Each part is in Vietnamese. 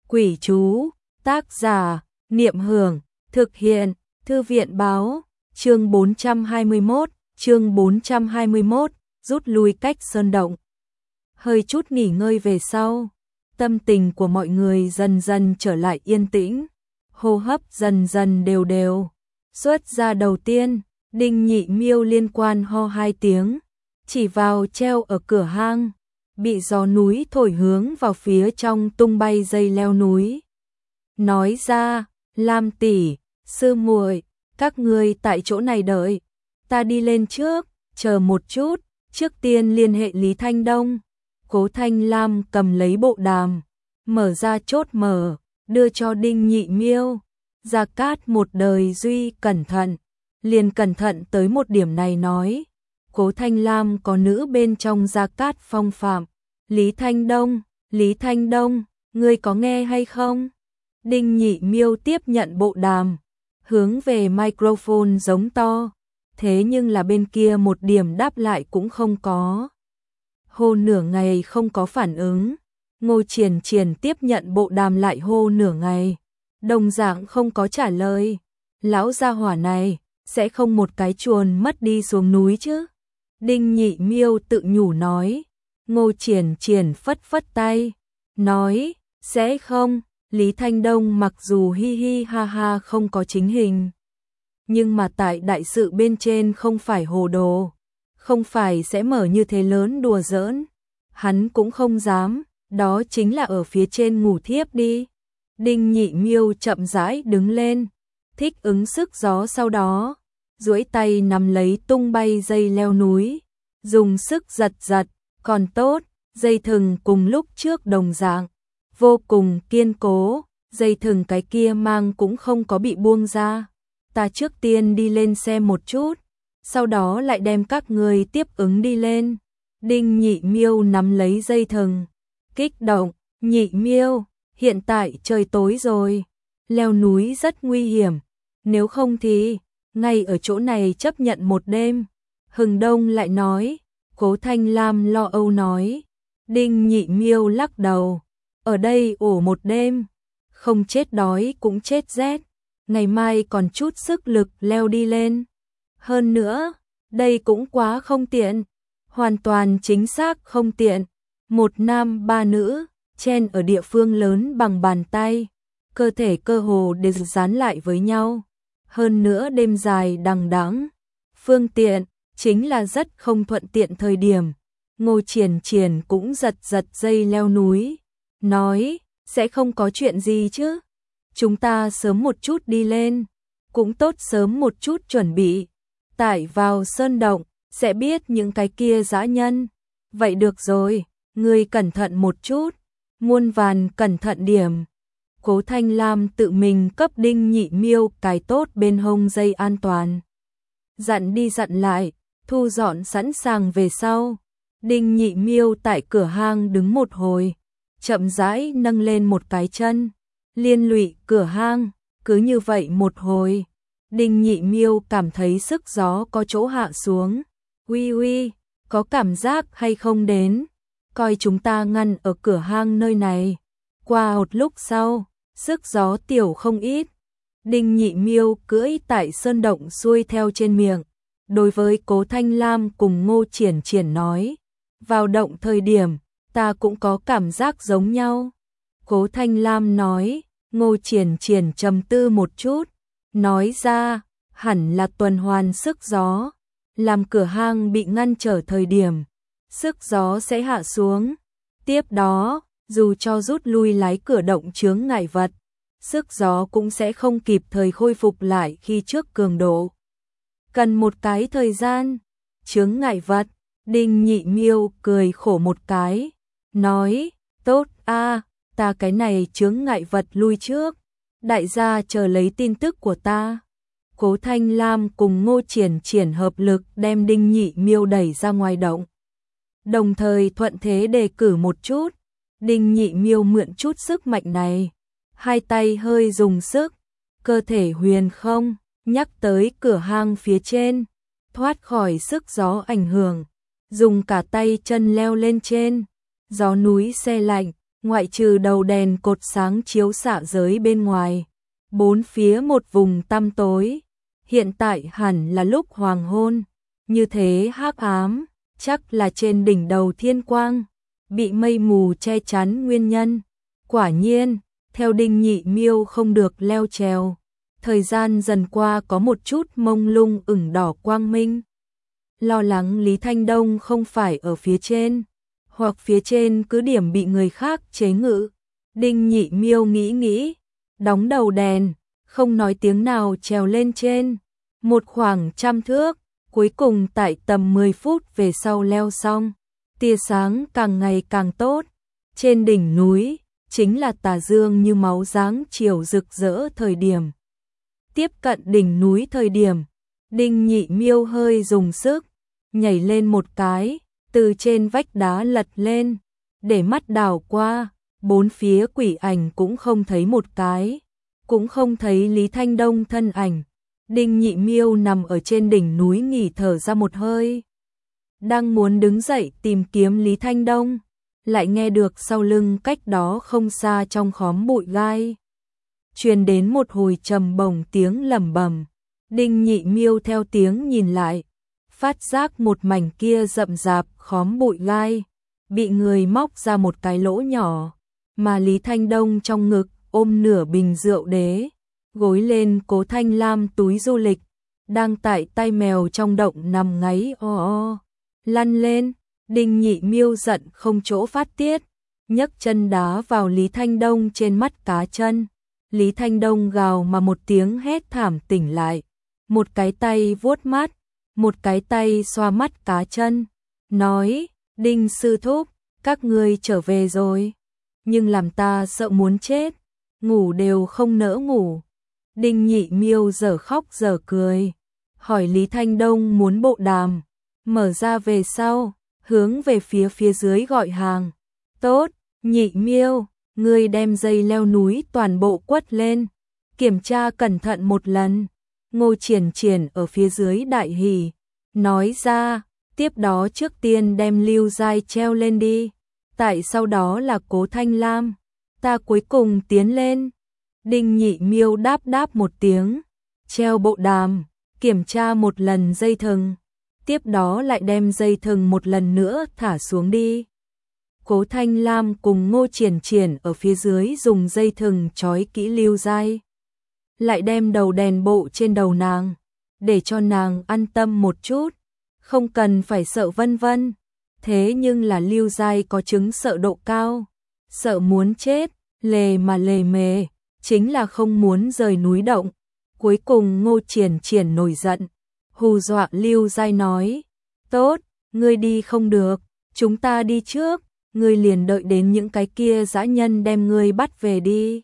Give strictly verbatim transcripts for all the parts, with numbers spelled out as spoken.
Quỷ chú, tác giả, Niệm Hưởng, thực hiện, Thư viện báo, chương bốn trăm hai mươi mốt, chương bốn trăm hai mươi mốt, rút lui cách sơn động. Hơi chút nghỉ ngơi về sau, tâm tình của mọi người dần dần trở lại yên tĩnh, hô hấp dần dần đều đều. Xuất ra đầu tiên, Đinh Nhị Miêu liên quan ho hai tiếng, chỉ vào treo ở cửa hang, bị gió núi thổi hướng vào phía trong tung bay dây leo núi. Nói ra, Lam tỷ, sư muội, các ngươi tại chỗ này đợi, ta đi lên trước, chờ một chút, trước tiên liên hệ Lý Thanh Đông. Cố Thanh Lam cầm lấy bộ đàm, mở ra chốt mở, đưa cho Đinh Nhị Miêu. Gia Cát một đời duy cẩn thận, liền cẩn thận tới một điểm này nói. Cố Thanh Lam có nữ bên trong Gia Cát phong phạm. Lý Thanh Đông, Lý Thanh Đông, ngươi có nghe hay không? Đinh Nhị Miêu tiếp nhận bộ đàm, hướng về microphone giống to, thế nhưng là bên kia một điểm đáp lại cũng không có. Hô nửa ngày không có phản ứng, Ngô Triển Triển tiếp nhận bộ đàm lại hô nửa ngày, đồng dạng không có trả lời. Lão gia hỏa này, sẽ không một cái chuồn mất đi xuống núi chứ? Đinh Nhị Miêu tự nhủ nói. Ngô Triển Triển phất phất tay, nói, sẽ không. Lý Thanh Đông mặc dù hi hi ha ha không có chính hình, nhưng mà tại đại sự bên trên không phải hồ đồ, không phải sẽ mở như thế lớn đùa giỡn. Hắn cũng không dám, đó chính là ở phía trên ngủ thiếp đi. Đinh Nhị Miêu chậm rãi đứng lên, thích ứng sức gió, sau đó duỗi tay nắm lấy tung bay dây leo núi, dùng sức giật giật, còn tốt, dây thừng cùng lúc trước đồng dạng, vô cùng kiên cố, dây thừng cái kia mang cũng không có bị buông ra. Ta trước tiên đi lên xem một chút, sau đó lại đem các người tiếp ứng đi lên. Đinh Nhị Miêu nắm lấy dây thừng, kích động, Nhị Miêu, hiện tại trời tối rồi, leo núi rất nguy hiểm, nếu không thì, ngay ở chỗ này chấp nhận một đêm. Hừng Đông lại nói. Cố Thanh Lam lo âu nói. Đinh Nhị Miêu lắc đầu, ở đây ổ một đêm, không chết đói cũng chết rét, ngày mai còn chút sức lực leo đi lên. Hơn nữa, đây cũng quá không tiện, hoàn toàn chính xác không tiện. Một nam ba nữ, chen ở địa phương lớn bằng bàn tay, cơ thể cơ hồ đều dán lại với nhau. Hơn nữa đêm dài đằng đẵng, phương tiện chính là rất không thuận tiện thời điểm. Ngô Triển Triển cũng giật giật dây leo núi, nói, sẽ không có chuyện gì chứ? Chúng ta sớm một chút đi lên, cũng tốt sớm một chút chuẩn bị. Tải vào sơn động, sẽ biết những cái kia dã nhân. Vậy được rồi, ngươi cẩn thận một chút, muôn vàn cẩn thận điểm. Cố Thanh Lam tự mình cấp Đinh Nhị Miêu cài tốt bên hông dây an toàn. Dặn đi dặn lại, thu dọn sẵn sàng về sau. Đinh Nhị Miêu tại cửa hang đứng một hồi, chậm rãi nâng lên một cái chân, liên lụy cửa hang, cứ như vậy một hồi. Đinh Nhị Miêu cảm thấy sức gió có chỗ hạ xuống. Uy uy, có cảm giác hay không đến? Coi chúng ta ngăn ở cửa hang nơi này. Qua một lúc sau, sức gió tiểu không ít. Đinh Nhị Miêu cưỡi tại sơn động xuôi theo trên miệng, đối với Cố Thanh Lam cùng Ngô Triển Triển nói, vào động thời điểm, ta cũng có cảm giác giống nhau. Cố Thanh Lam nói. Ngô Triển Triển trầm tư một chút, nói ra, hẳn là tuần hoàn sức gió, làm cửa hang bị ngăn trở thời điểm, sức gió sẽ hạ xuống. Tiếp đó, dù cho rút lui lái cửa động chướng ngại vật, sức gió cũng sẽ không kịp thời khôi phục lại khi trước cường độ. Cần một cái thời gian. Chướng ngại vật. Đinh Nhị Miêu cười khổ một cái, nói, tốt a, ta cái này chướng ngại vật lui trước, đại gia chờ lấy tin tức của ta. Cố Thanh Lam cùng Ngô Triển Triển hợp lực đem Đinh Nhị Miêu đẩy ra ngoài động, đồng thời thuận thế đề cử một chút. Đinh Nhị Miêu mượn chút sức mạnh này, hai tay hơi dùng sức, cơ thể huyền không, nhắc tới cửa hang phía trên, thoát khỏi sức gió ảnh hưởng, dùng cả tay chân leo lên trên. Gió núi se lạnh, ngoại trừ đầu đèn cột sáng chiếu xạ giới bên ngoài, bốn phía một vùng tăm tối. Hiện tại hẳn là lúc hoàng hôn, như thế hắc ám, chắc là trên đỉnh đầu thiên quang bị mây mù che chắn nguyên nhân. Quả nhiên, theo Đinh Nhị Miêu không được leo trèo, thời gian dần qua có một chút mông lung ửng đỏ quang minh. Lo lắng Lý Thanh Đông không phải ở phía trên, hoặc phía trên cứ điểm bị người khác chế ngự. Đinh Nhị Miêu nghĩ nghĩ, đóng đầu đèn, không nói tiếng nào trèo lên trên, một khoảng trăm thước, cuối cùng tại tầm mười phút về sau leo xong, tia sáng càng ngày càng tốt. Trên đỉnh núi, chính là tà dương như máu dáng chiều rực rỡ thời điểm. Tiếp cận đỉnh núi thời điểm, Đinh Nhị Miêu hơi dùng sức, nhảy lên một cái, từ trên vách đá lật lên, để mắt đảo qua, bốn phía quỷ ảnh cũng không thấy một cái, cũng không thấy Lý Thanh Đông thân ảnh. Đinh Nhị Miêu nằm ở trên đỉnh núi nghỉ thở ra một hơi, đang muốn đứng dậy tìm kiếm Lý Thanh Đông, lại nghe được sau lưng cách đó không xa trong khóm bụi gai truyền đến một hồi trầm bổng tiếng lẩm bẩm. Đinh Nhị Miêu theo tiếng nhìn lại, phát giác một mảnh kia rậm rạp khóm bụi gai bị người móc ra một cái lỗ nhỏ, mà Lý Thanh Đông trong ngực ôm nửa bình rượu đế, gối lên Cố Thanh Lam túi du lịch, đang tại tay mèo trong động nằm ngáy o o, lăn lên. Đinh Nhị Miêu giận không chỗ phát tiết, nhấc chân đá vào Lý Thanh Đông trên mắt cá chân. Lý Thanh Đông gào mà một tiếng hét thảm tỉnh lại, một cái tay vuốt mắt, một cái tay xoa mắt cá chân, nói: Đinh sư thúc, các ngươi trở về rồi, nhưng làm ta sợ muốn chết, ngủ đều không nỡ ngủ. Đinh Nhị Miêu giờ khóc giờ cười, hỏi Lý Thanh Đông muốn bộ đàm, mở ra về sau, hướng về phía phía dưới gọi hàng. Tốt, Nhị Miêu, ngươi đem dây leo núi toàn bộ quất lên, kiểm tra cẩn thận một lần. Ngô Triển Triển ở phía dưới đại hỉ, nói ra, tiếp đó trước tiên đem Lưu Giai treo lên đi, tại sau đó là Cố Thanh Lam, ta cuối cùng tiến lên. Đinh Nhị Miêu đáp đáp một tiếng, treo bộ đàm, kiểm tra một lần dây thừng, tiếp đó lại đem dây thừng một lần nữa thả xuống đi. Cố Thanh Lam cùng Ngô Triển Triển ở phía dưới dùng dây thừng trói kỹ Lưu Giai, lại đem đầu đèn bộ trên đầu nàng, để cho nàng an tâm một chút, không cần phải sợ vân vân. Thế nhưng là Lưu Giai có chứng sợ độ cao, sợ muốn chết, lề mà lề mề, chính là không muốn rời núi động. Cuối cùng Ngô Triển Triển nổi giận, hù dọa Lưu Giai nói: tốt, ngươi đi không được, chúng ta đi trước, ngươi liền đợi đến những cái kia dã nhân đem ngươi bắt về đi.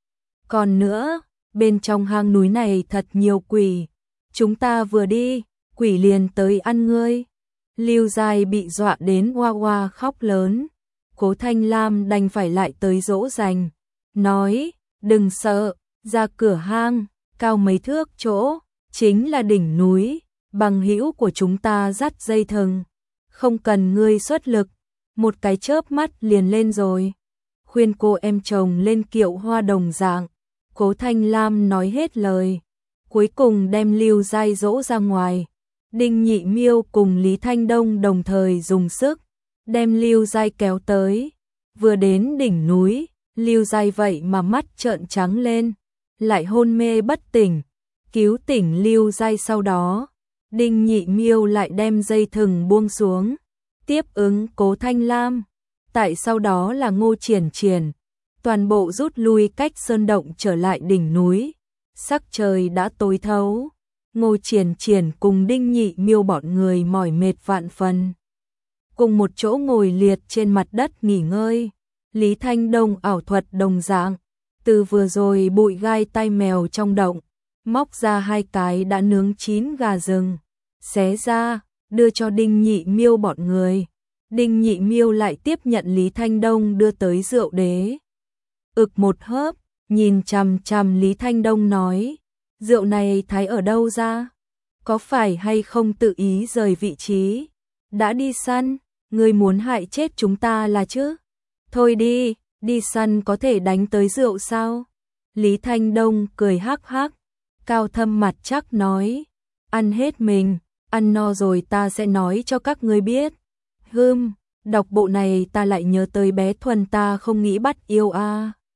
Còn nữa, bên trong hang núi này thật nhiều quỷ, chúng ta vừa đi, quỷ liền tới ăn ngươi. Lưu Giai bị dọa đến oa oa khóc lớn, Cố Thanh Lam đành phải lại tới dỗ dành, nói: đừng sợ, ra cửa hang, cao mấy thước chỗ, chính là đỉnh núi, bằng hữu của chúng ta dắt dây thừng, không cần ngươi xuất lực, một cái chớp mắt liền lên rồi. Khuyên cô em chồng lên kiệu hoa đồng dạng. Cố Thanh Lam nói hết lời, cuối cùng đem Lưu Giai dỗ ra ngoài. Đinh Nhị Miêu cùng Lý Thanh Đông đồng thời dùng sức, đem Lưu Giai kéo tới. Vừa đến đỉnh núi, Lưu Giai vậy mà mắt trợn trắng lên, lại hôn mê bất tỉnh. Cứu tỉnh Lưu Giai sau đó, Đinh Nhị Miêu lại đem dây thừng buông xuống, tiếp ứng Cố Thanh Lam. Tại sau đó là Ngô Triển Triển, toàn bộ rút lui cách sơn động trở lại đỉnh núi. Sắc trời đã tối thấu, Ngô Triển Triển cùng Đinh Nhị Miêu bọn người mỏi mệt vạn phần, cùng một chỗ ngồi liệt trên mặt đất nghỉ ngơi. Lý Thanh Đông ảo thuật đồng dạng, từ vừa rồi bụi gai tai mèo trong động, móc ra hai cái đã nướng chín gà rừng, xé ra, đưa cho Đinh Nhị Miêu bọn người. Đinh Nhị Miêu lại tiếp nhận Lý Thanh Đông đưa tới rượu đế. Ực một hớp, nhìn chằm chằm Lý Thanh Đông nói: rượu này thái ở đâu ra? Có phải hay không tự ý rời vị trí? Đã đi săn, ngươi muốn hại chết chúng ta là chứ? Thôi đi, Đi săn có thể đánh tới rượu sao? Lý Thanh Đông cười hắc hắc, Cao Thâm mặt chắc nói, ăn hết mình, ăn no rồi ta sẽ nói cho các ngươi biết. Hừm, đọc bộ này ta lại nhớ tới bé Thuần ta không nghĩ bắt yêu a. À.